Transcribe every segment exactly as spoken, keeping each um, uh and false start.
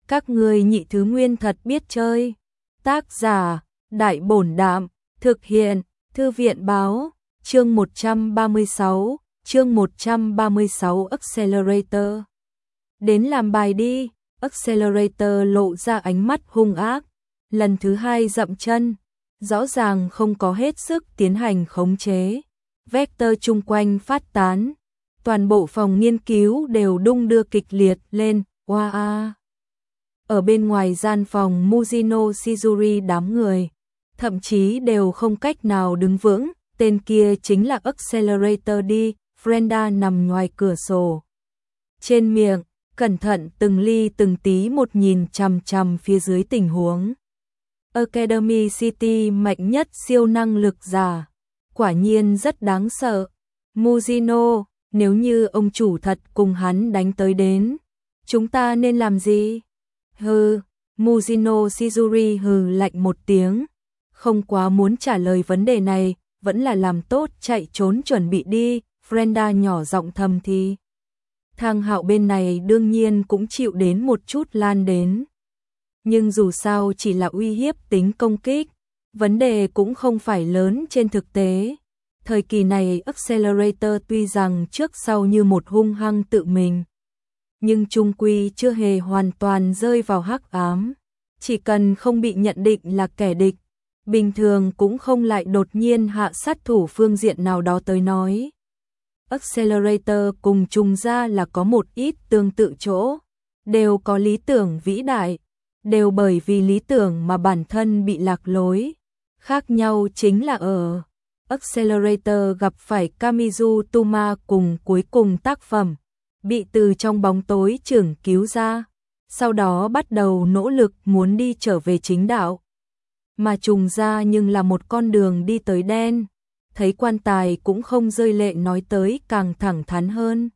Các ngươi nhị thứ nguyên thật biết chơi. Tác giả, Đại Bổn Đạm, thực hiện, Thư viện Báo, chương một trăm ba mươi sáu, chương một trăm ba mươi sáu Accelerator. Đến làm bài đi, Accelerator lộ ra ánh mắt hung ác, lần thứ hai dậm chân, rõ ràng không có hết sức tiến hành khống chế. Vector chung quanh phát tán, toàn bộ phòng nghiên cứu đều đung đưa kịch liệt lên, oa a. Ở bên ngoài gian phòng Mujino Shizuri đám người, thậm chí đều không cách nào đứng vững, tên kia chính là Accelerator đi, Frenda nằm ngoài cửa sổ. Trên miệng, cẩn thận từng ly từng tí một nhìn chằm chằm phía dưới tình huống. Academy City mạnh nhất siêu năng lực giả, quả nhiên rất đáng sợ. Mujino, nếu như ông chủ thật cùng hắn đánh tới đến, chúng ta nên làm gì? Hừ, Mujino Shizuri hừ lạnh một tiếng, không quá muốn trả lời vấn đề này, vẫn là làm tốt chạy trốn chuẩn bị đi, Frenda nhỏ giọng thầm thì. Thang Hạo bên này đương nhiên cũng chịu đến một chút lan đến. Nhưng dù sao chỉ là uy hiếp tính công kích, vấn đề cũng không phải lớn trên thực tế. Thời kỳ này Accelerator tuy rằng trước sau như một hung hăng tự mình, nhưng chung quy chưa hề hoàn toàn rơi vào hắc ám. Chỉ cần không bị nhận định là kẻ địch, bình thường cũng không lại đột nhiên hạ sát thủ phương diện nào đó tới nói. Accelerator cùng Trùng Gia là có một ít tương tự chỗ, đều có lý tưởng vĩ đại, đều bởi vì lý tưởng mà bản thân bị lạc lối. Khác nhau chính là ở Accelerator gặp phải Kamizu Tuma cùng cuối cùng tác phẩm, bị từ trong bóng tối trưởng cứu ra, sau đó bắt đầu nỗ lực muốn đi trở về chính đạo. Mà Trùng Gia nhưng là một con đường đi tới đen, thấy quan tài cũng không rơi lệ nói tới càng thẳng thắn hơn.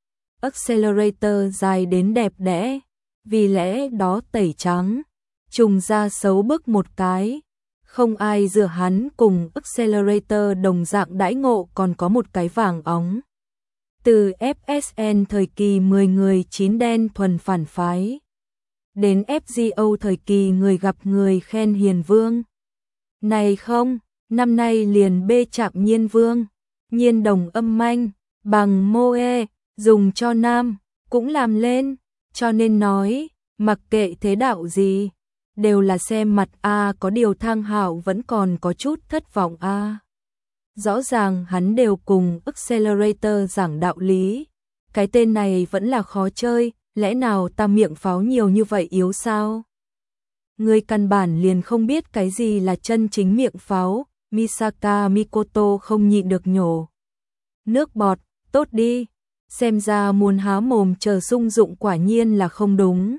Accelerator dài đến đẹp đẽ, vì lẽ đó tẩy trắng, Trùng Gia xấu bức một cái. Không ai dựa hắn cùng Accelerator đồng dạng đãi ngộ còn có một cái vàng óng. Từ ép ét en thời kỳ mười người chín đen thuần phản phái, đến ép giê ô thời kỳ người gặp người khen hiền vương. Này không, năm nay liền bê chạm nhiên vương, nhiên đồng âm manh, bằng moe, dùng cho nam, cũng làm lên, cho nên nói, mặc kệ thế đạo gì, đều là xem mặt a, có điều Thang Hạo vẫn còn có chút thất vọng a. Rõ ràng hắn đều cùng Accelerator giảng đạo lý, cái tên này vẫn là khó chơi, lẽ nào ta miệng pháo nhiều như vậy yếu sao? Người căn bản liền không biết cái gì là chân chính miệng pháo, Misaka Mikoto không nhịn được nhổ nước bọt, tốt đi, xem ra muốn há mồm chờ sung dụng quả nhiên là không đúng.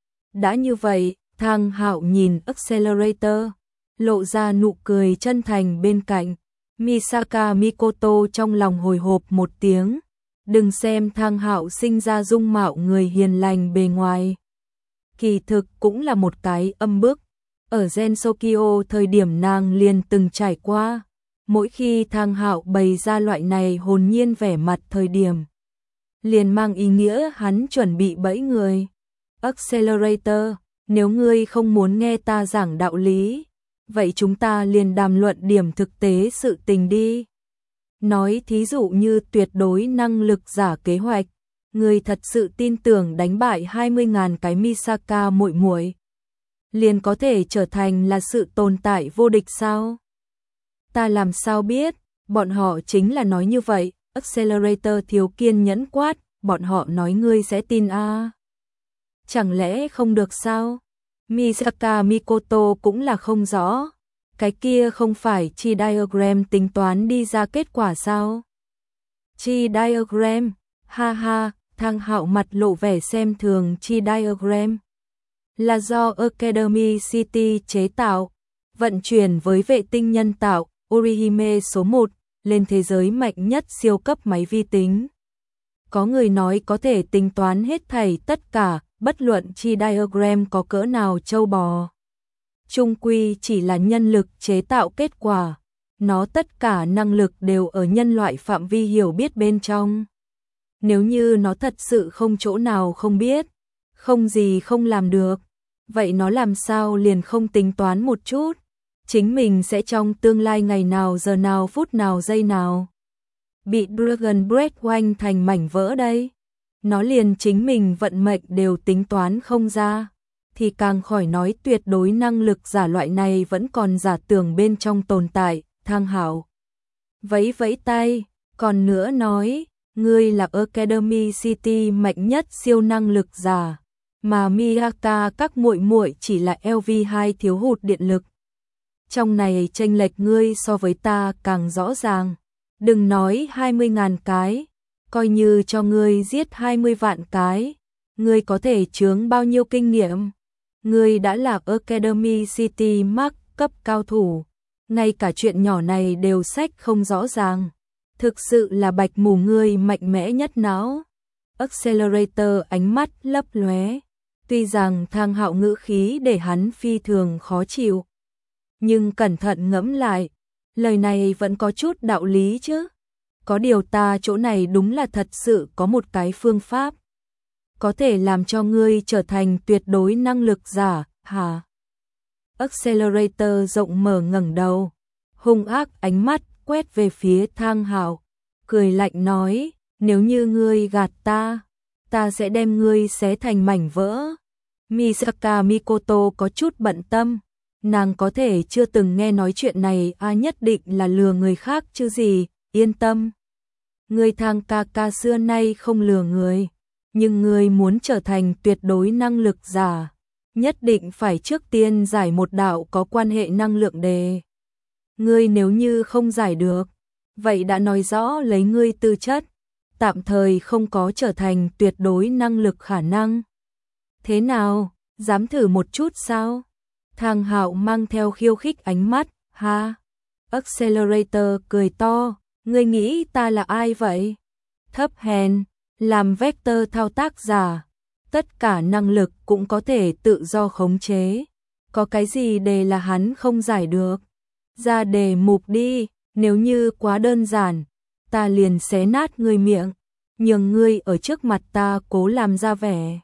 Đã như vậy, Thang Hạo nhìn Accelerator, lộ ra nụ cười chân thành bên cạnh. Misaka Mikoto trong lòng hồi hộp một tiếng, đừng xem Thang Hạo sinh ra dung mạo người hiền lành bề ngoài, kỳ thực cũng là một cái âm bức. Ở Gensokyo thời điểm nàng liền từng trải qua, mỗi khi Thang Hạo bày ra loại này hồn nhiên vẻ mặt thời điểm, liền mang ý nghĩa hắn chuẩn bị bẫy người. Accelerator, nếu ngươi không muốn nghe ta giảng đạo lý, vậy chúng ta liền đàm luận điểm thực tế sự tình đi. Nói thí dụ như tuyệt đối năng lực giả kế hoạch, ngươi thật sự tin tưởng đánh bại hai mươi nghìn cái Misaka muội muội liền có thể trở thành là sự tồn tại vô địch sao? Ta làm sao biết, bọn họ chính là nói như vậy. Accelerator thiếu kiên nhẫn quát, bọn họ nói ngươi sẽ tin a? À? Chẳng lẽ không được sao? Misaka Mikoto cũng là không rõ, cái kia không phải chi diagram tính toán đi ra kết quả sao? Chi diagram, ha ha, Thang Hạo mặt lộ vẻ xem thường. Chi diagram là do Academy City chế tạo, vận chuyển với vệ tinh nhân tạo Orihime số một, lên thế giới mạnh nhất siêu cấp máy vi tính. Có người nói có thể tính toán hết thảy tất cả, bất luận chi diagram có cỡ nào châu bò. Chung quy chỉ là nhân lực chế tạo kết quả, nó tất cả năng lực đều ở nhân loại phạm vi hiểu biết bên trong. Nếu như nó thật sự không chỗ nào không biết, Không gì không làm được. Vậy nó làm sao liền không tính toán một chút? Chính mình sẽ trong tương lai ngày nào, giờ nào, phút nào, giây nào bị Dragon Breath oanh thành mảnh vỡ đây? Nó liền chính mình vận mệnh đều tính toán không ra, thì càng khỏi nói tuyệt đối năng lực giả loại này vẫn còn giả tưởng bên trong tồn tại. Thang Hạo vẫy vẫy tay, còn nữa nói, ngươi là Academy City mạnh nhất siêu năng lực giả, mà Miyaka các muội muội chỉ là L V hai thiếu hụt điện lực. Trong này chênh lệch ngươi so với ta càng rõ ràng. Đừng nói hai mươi ngàn cái, coi như cho ngươi giết hai mươi vạn cái, ngươi có thể chướng bao nhiêu kinh nghiệm? Ngươi đã là Academy City Mark cấp cao thủ, ngay cả chuyện nhỏ này đều sách không rõ ràng. Thực sự là bạch mù, ngươi mạnh mẽ nhất não. Accelerator ánh mắt lấp lóe. Tuy rằng Thang Hạo ngữ khí để hắn phi thường khó chịu, nhưng cẩn thận ngẫm lại, lời này vẫn có chút đạo lý chứ. Có điều ta chỗ này đúng là thật sự có một cái phương pháp có thể làm cho ngươi trở thành tuyệt đối năng lực giả, hả? Accelerator rộng mở ngẩng đầu, hung ác ánh mắt quét về phía Thang Hạo, cười lạnh nói, nếu như ngươi gạt ta, ta sẽ đem ngươi xé thành mảnh vỡ. Misaka Mikoto có chút bận tâm, nàng có thể chưa từng nghe nói chuyện này, a nhất định là lừa người khác chứ gì, yên tâm. Ngươi Thang ca ca xưa nay không lừa người, nhưng ngươi muốn trở thành tuyệt đối năng lực giả, nhất định phải trước tiên giải một đạo có quan hệ năng lượng đề. Ngươi nếu như không giải được, vậy đã nói rõ lấy ngươi tư chất, tạm thời không có trở thành tuyệt đối năng lực khả năng. Thế nào, dám thử một chút sao? Thang Hạo mang theo khiêu khích ánh mắt, ha. Accelerator cười to, ngươi nghĩ ta là ai vậy? Thấp hèn, làm vector thao tác giả, tất cả năng lực cũng có thể tự do khống chế. Có cái gì đề là hắn không giải được? Ra đề mục đi, nếu như quá đơn giản, ta liền xé nát ngươi miệng, nhường ngươi ở trước mặt ta cố làm ra vẻ.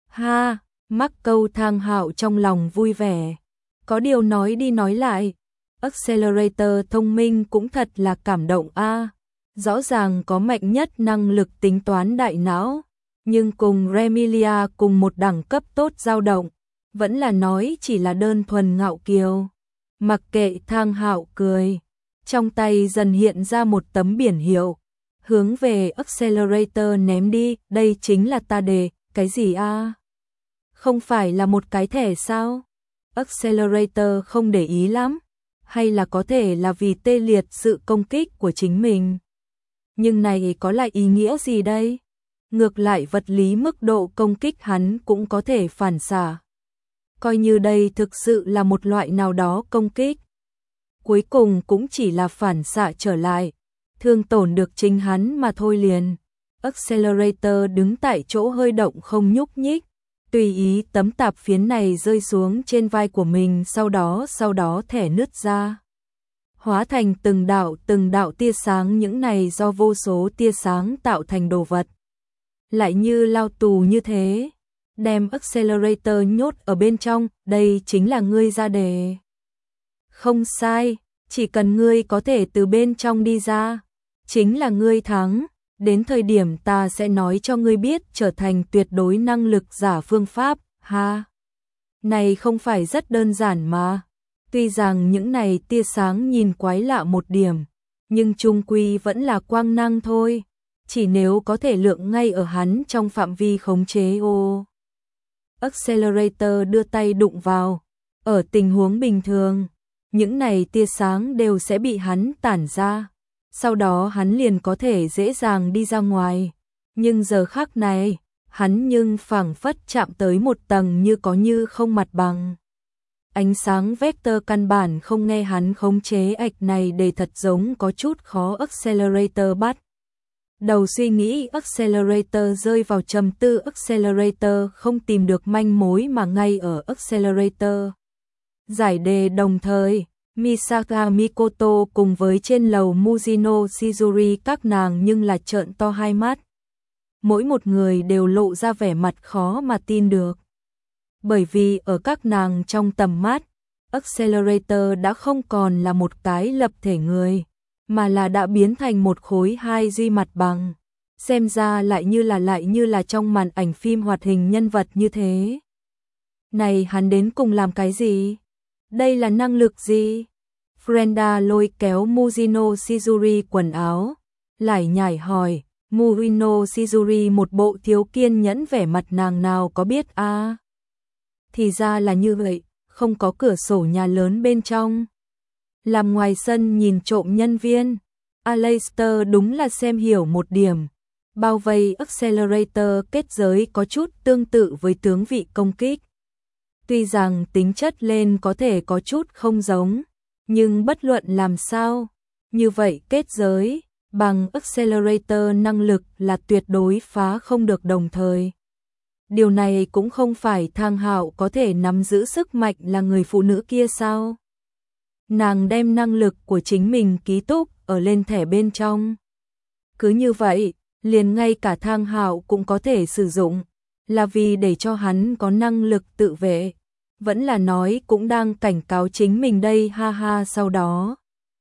Ha, mắc câu. Thang Hạo trong lòng vui vẻ. Có điều nói đi nói lại, Accelerator thông minh cũng thật là cảm động a. À, rõ ràng có mạnh nhất năng lực tính toán đại não, nhưng cùng Remilia cùng một đẳng cấp tốt dao động, vẫn là nói chỉ là đơn thuần ngạo kiều. Mặc kệ. Thang Hạo cười, trong tay dần hiện ra một tấm biển hiệu, hướng về Accelerator ném đi, đây chính là ta đề. Cái gì a? À? Không phải là một cái thẻ sao? Accelerator không để ý lắm, hay là có thể là vì tê liệt sự công kích của chính mình. Nhưng này có lại ý nghĩa gì đây? Ngược lại vật lý mức độ công kích hắn cũng có thể phản xạ. Coi như đây thực sự là một loại nào đó công kích, cuối cùng cũng chỉ là phản xạ trở lại, thương tổn được chính hắn mà thôi liền. Accelerator đứng tại chỗ hơi động không nhúc nhích, tùy ý tấm tạp phiến này rơi xuống trên vai của mình, sau đó sau đó thẻ nứt ra, hóa thành từng đạo từng đạo tia sáng, những này do vô số tia sáng tạo thành đồ vật, lại như lao tù như thế, đem Accelerator nhốt ở bên trong. Đây chính là ngươi ra đề. Không sai, chỉ cần ngươi có thể từ bên trong đi ra, chính là ngươi thắng. Đến thời điểm ta sẽ nói cho ngươi biết trở thành tuyệt đối năng lực giả phương pháp, ha. Này không phải rất đơn giản mà. Tuy rằng những này tia sáng nhìn quái lạ một điểm, nhưng chung quy vẫn là quang năng thôi. Chỉ nếu có thể lượng ngay ở hắn trong phạm vi khống chế ô. Accelerator đưa tay đụng vào. Ở tình huống bình thường, những này tia sáng đều sẽ bị hắn tản ra. Sau đó hắn liền có thể dễ dàng đi ra ngoài. Nhưng giờ khắc này, hắn nhưng phảng phất chạm tới một tầng như có như không mặt bằng. Ánh sáng vector căn bản không nghe hắn khống chế ạch này để thật giống có chút khó. Accelerator bắt đầu suy nghĩ, Accelerator rơi vào trầm tư, Accelerator không tìm được manh mối mà ngay ở Accelerator giải đề đồng thời, Misaka Mikoto cùng với trên lầu Mujino Shizuri các nàng nhưng là trợn to hai mắt. mỗi một người đều lộ ra vẻ mặt khó mà tin được. Bởi vì ở các nàng trong tầm mắt, Accelerator đã không còn là một cái lập thể người, mà là đã biến thành một khối hai duy mặt bằng. Xem ra lại như là lại như là trong màn ảnh phim hoạt hình nhân vật như thế. Này hắn đến cùng làm cái gì? Đây là năng lực gì? Brenda lôi kéo Mujino Shizuri quần áo, lải nhải hỏi. Murino Shizuri một bộ thiếu kiên nhẫn, vẻ mặt nàng nào có biết a à? Thì ra là như vậy, không có cửa sổ nhà lớn bên trong. Làm ngoài sân nhìn trộm nhân viên, Aleister đúng là xem hiểu một điểm. Bao vây Accelerator kết giới có chút tương tự với tướng vị công kích. Tuy rằng tính chất lên có thể có chút không giống, nhưng bất luận làm sao, như vậy kết giới bằng Accelerator năng lực là tuyệt đối phá không được đồng thời. Điều này cũng không phải Thang Hạo có thể nắm giữ sức mạnh là người phụ nữ kia sao? Nàng đem năng lực của chính mình ký túc ở lên thẻ bên trong. Cứ như vậy, liền ngay cả Thang Hạo cũng có thể sử dụng, là vì để cho hắn có năng lực tự vệ. Vẫn là nói cũng đang cảnh cáo chính mình đây, ha ha. Sau đó,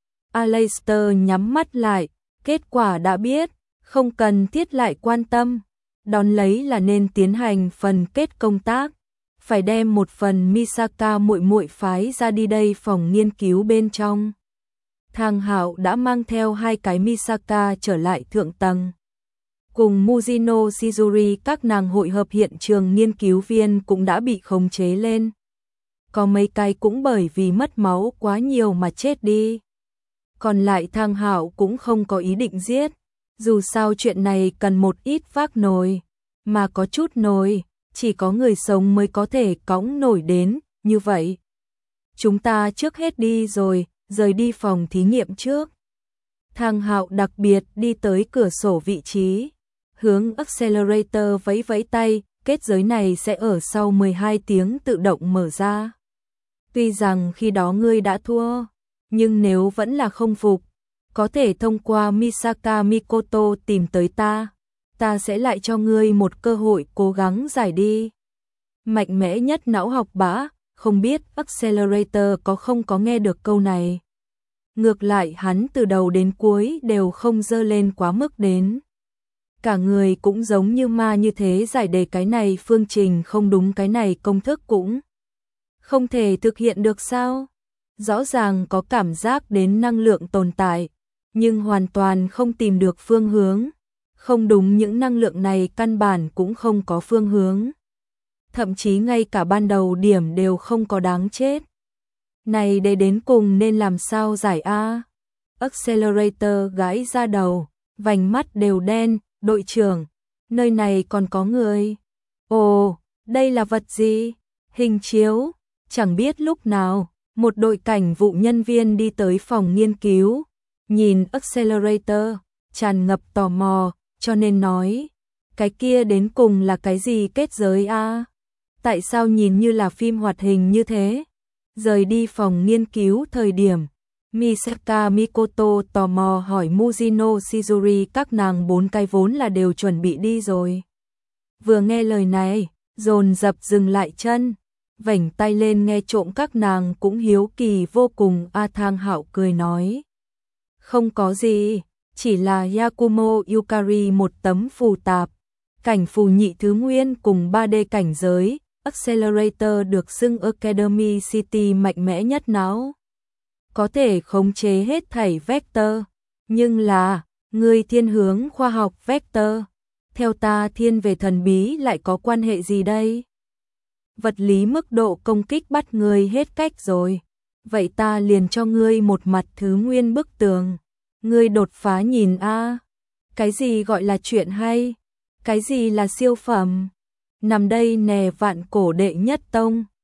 Aleister nhắm mắt lại, kết quả đã biết, không cần thiết lại quan tâm. Đón lấy là nên tiến hành phần kết công tác, phải đem một phần Misaka muội muội phái ra đi đây phòng nghiên cứu bên trong. Thang Hạo đã mang theo hai cái Misaka trở lại thượng tầng. Cùng Mujino Shizuri các nàng hội hợp, hiện trường nghiên cứu viên cũng đã bị khống chế lên. Có mấy cái cũng bởi vì mất máu quá nhiều mà chết đi. Còn lại Thang Hạo cũng không có ý định giết, dù sao chuyện này cần một ít vác nồi, mà có chút nồi, chỉ có người sống mới có thể cõng nổi đến, như vậy. Chúng ta trước hết đi rồi, rời đi phòng thí nghiệm trước. Thang Hạo đặc biệt đi tới cửa sổ vị trí, hướng Accelerator vẫy vẫy tay, kết giới này sẽ ở sau mười hai tiếng tự động mở ra. Tuy rằng khi đó ngươi đã thua, nhưng nếu vẫn là không phục, có thể thông qua Misaka Mikoto tìm tới ta, ta sẽ lại cho ngươi một cơ hội cố gắng giải đi. Mạnh mẽ nhất não học bá, không biết Accelerator có không có nghe được câu này. Ngược lại hắn từ đầu đến cuối đều không dơ lên quá mức đến. Cả người cũng giống như ma như thế, giải đề cái này phương trình không đúng, cái này công thức cũng không thể thực hiện được sao? Rõ ràng có cảm giác đến năng lượng tồn tại, nhưng hoàn toàn không tìm được phương hướng. Không đúng, những năng lượng này căn bản cũng không có phương hướng. Thậm chí ngay cả ban đầu điểm đều không có, đáng chết. Này để đến cùng nên làm sao giải a? Accelerator gãi ra đầu, vành mắt đều đen. Đội trưởng, nơi này còn có người. Ồ, đây là vật gì? Hình chiếu. Chẳng biết lúc nào, một đội cảnh vụ nhân viên đi tới phòng nghiên cứu, nhìn Accelerator, tràn ngập tò mò, cho nên nói, cái kia đến cùng là cái gì kết giới a? Tại sao nhìn như là phim hoạt hình như thế? Rời đi phòng nghiên cứu thời điểm, Misaka Mikoto tò mò hỏi Mujino Shizuri các nàng bốn cái vốn là đều chuẩn bị đi rồi. Vừa nghe lời này, dồn dập dừng lại chân, vểnh tay lên nghe trộm, các nàng cũng hiếu kỳ vô cùng. A Thang Hạo cười nói, không có gì, chỉ là Yakumo Yukari một tấm phù tạp, cảnh phù nhị thứ nguyên cùng ba D cảnh giới. Accelerator được xưng Academy City mạnh mẽ nhất não, có thể khống chế hết thảy vector, nhưng là người thiên hướng khoa học vector, theo ta thiên về thần bí lại có quan hệ gì đây? Vật lý mức độ công kích bắt người hết cách rồi, vậy ta liền cho ngươi một mặt thứ nguyên bức tường, ngươi đột phá nhìn a. Cái gì gọi là chuyện hay? Cái gì là siêu phẩm? Nằm đây nè, vạn cổ đệ nhất tông.